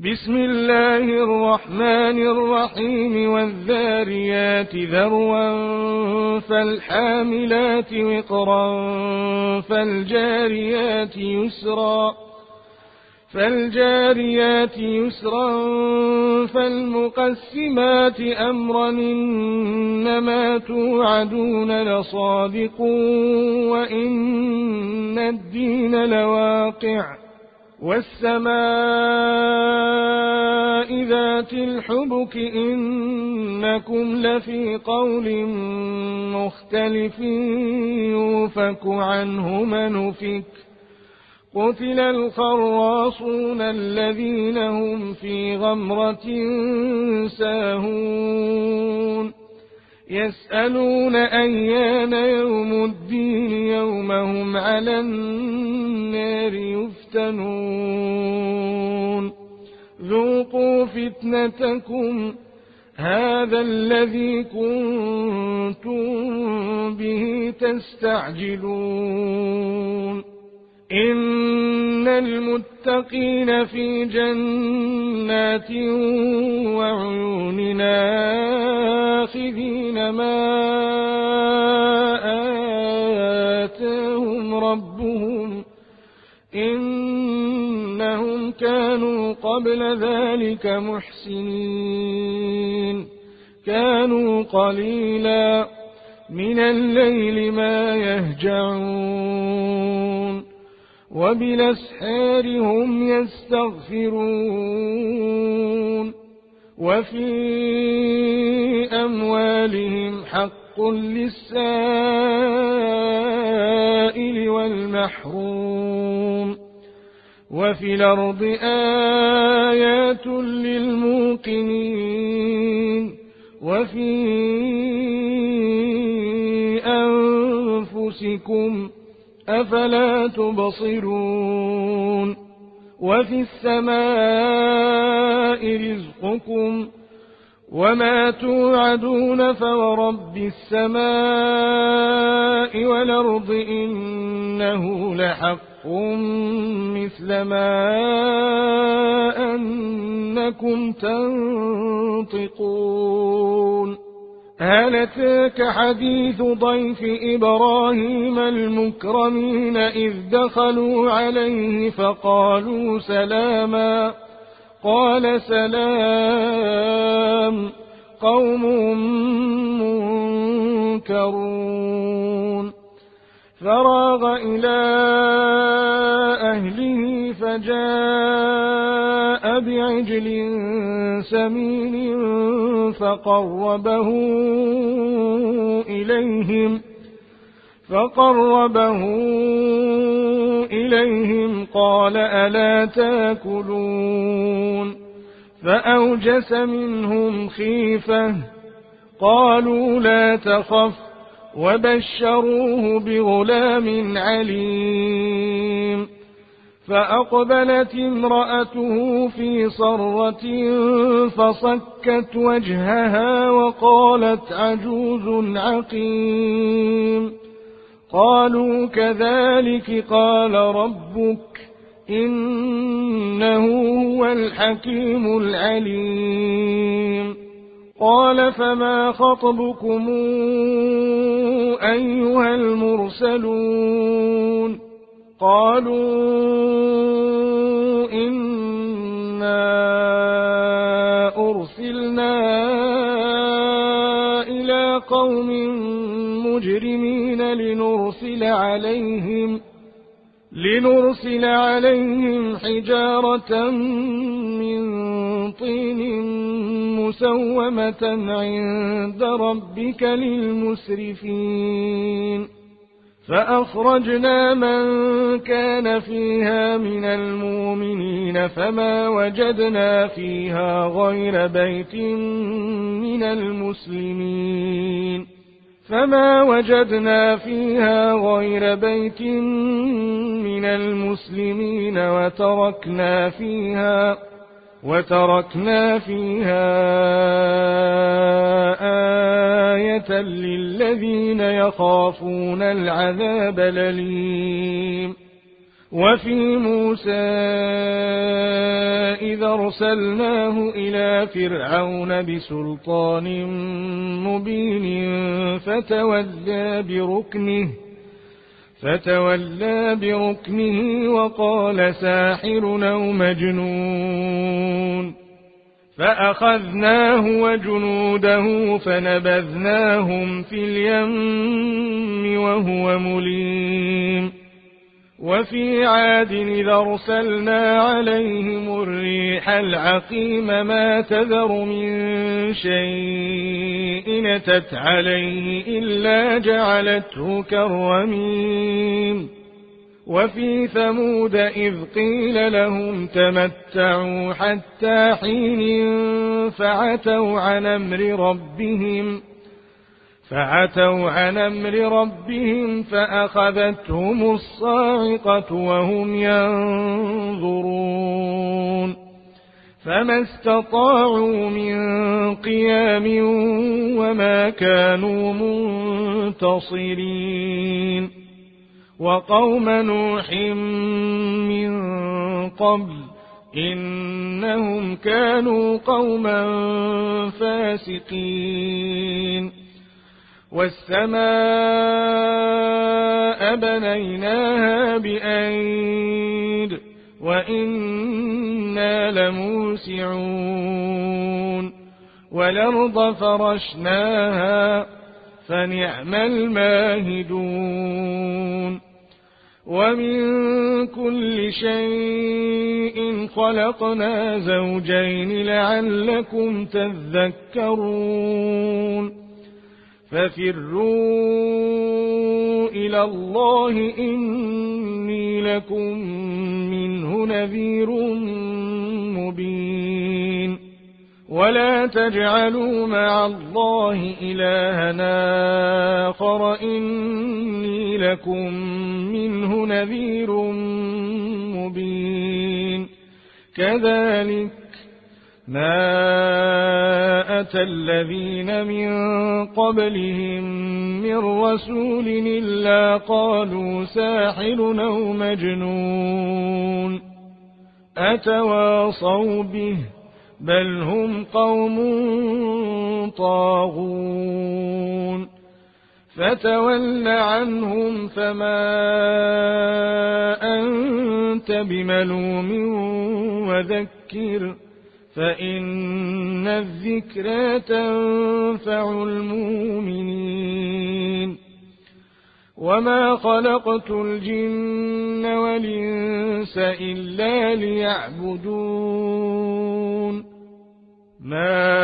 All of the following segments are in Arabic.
بسم الله الرحمن الرحيم والذاريات ذروا فالحاملات وقرا فالجاريات يسرا فالمقسمات أمرا إنما توعدون لصادق وإن الدين لواقع والسماء ذات الحبك إنكم لفي قول مختلف يوفك عنه من أفك قتل الخراصون الذين هم في غمرة ساهون يسألون أيان يوم الدين يوم هم على النار يفتنون ذوقوا فتنتكم هذا الذي كنتم به تستعجلون إن المتقين في جنات وعيون آخذين ما آتاهم ربهم إنهم كانوا قبل ذلك محسنين كانوا قليلا من الليل ما يهجعون وبالأسحار هم يستغفرون وفي أموالهم حق للسائل والمحروم وفي الأرض آيات للموقنين وفي أنفسكم أفلا تبصرون وفي السماء رزقكم وما توعدون فورب السماء والأرض إنه لحق مثل ما أنكم تنطقون هل أتاك حديث ضيف إبراهيم المكرمين إذ دخلوا عليه فقالوا سلاما قال سلام قوم منكرون فراغ إلى أهله فجاء بعجل سمين فقربه إليهم قال ألا تاكلون فأوجس منهم خيفة قالوا لا تخف وبشروه بغلام عليم فأقبلت امرأته في صرة فصكت وجهها وقالت عجوز عقيم قالوا كذلك قال ربك إنه هو الحكيم العليم قال فما خطبكم أيها المرسلون قالوا إنا أرسلنا إلى قوم مجرمين لنرسل عليهم حجارة من طين مسومة عند ربك للمسرفين فأخرجنا من كان فيها من المؤمنين فما وجدنا فيها غير بيت من المسلمين وتركنا فيها آية للذين يخافون العذاب الأليم وفي موسى إذا أرسلناه إلى فرعون بسلطان مبين فتولى بركنه وقال ساحر أو مجنون فأخذناه وجنوده فنبذناهم في اليم وهو مليم وفي عاد إذا أرسلنا عليهم الريح العقيم ما تذر من شيء أتت عليه إلا جعلته كالرميم وفي ثمود إذ قيل لهم تمتعوا حتى حين فعتوا عن أمر ربهم فأخذتهم الصاعقة وهم ينظرون فما استطاعوا من قيام وما كانوا منتصرين وقوم نوح من قبل إنهم كانوا قوما فاسقين والسماء بنيناها بأيد وإنا لموسعون والأرض فرشناها فنعم الماهدون ومن كل شيء خلقنا زوجين لعلكم تذكرون ففروا إلى الله إني لكم منه نذير مبين ولا تجعلوا مع الله إلهنا آخر إني لكم منه نذير مبين كذلك ما أتى الذين من قبلهم من رسول إلا قالوا ساحر أو مجنون أتواصوا به بل هم قوم طاغون فتول عنهم فما أنت بملوم وذكر فإن الذكرى تنفع المؤمنين وما خلقت الجن والإنس إلا ليعبدون ما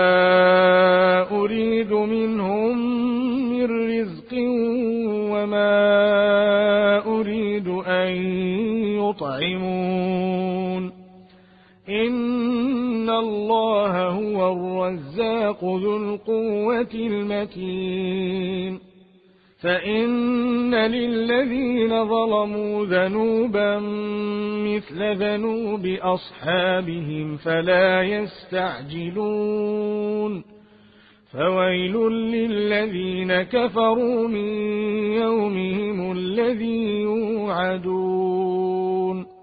أريد منهم من رزق وما أريد أن يطعمون إن الله هو الرزاق ذو القوة المتين فإن للذين ظلموا ذنوبا مثل ذنوب أصحابهم فلا يستعجلون فويل للذين كفروا من يومهم الذي يوعدون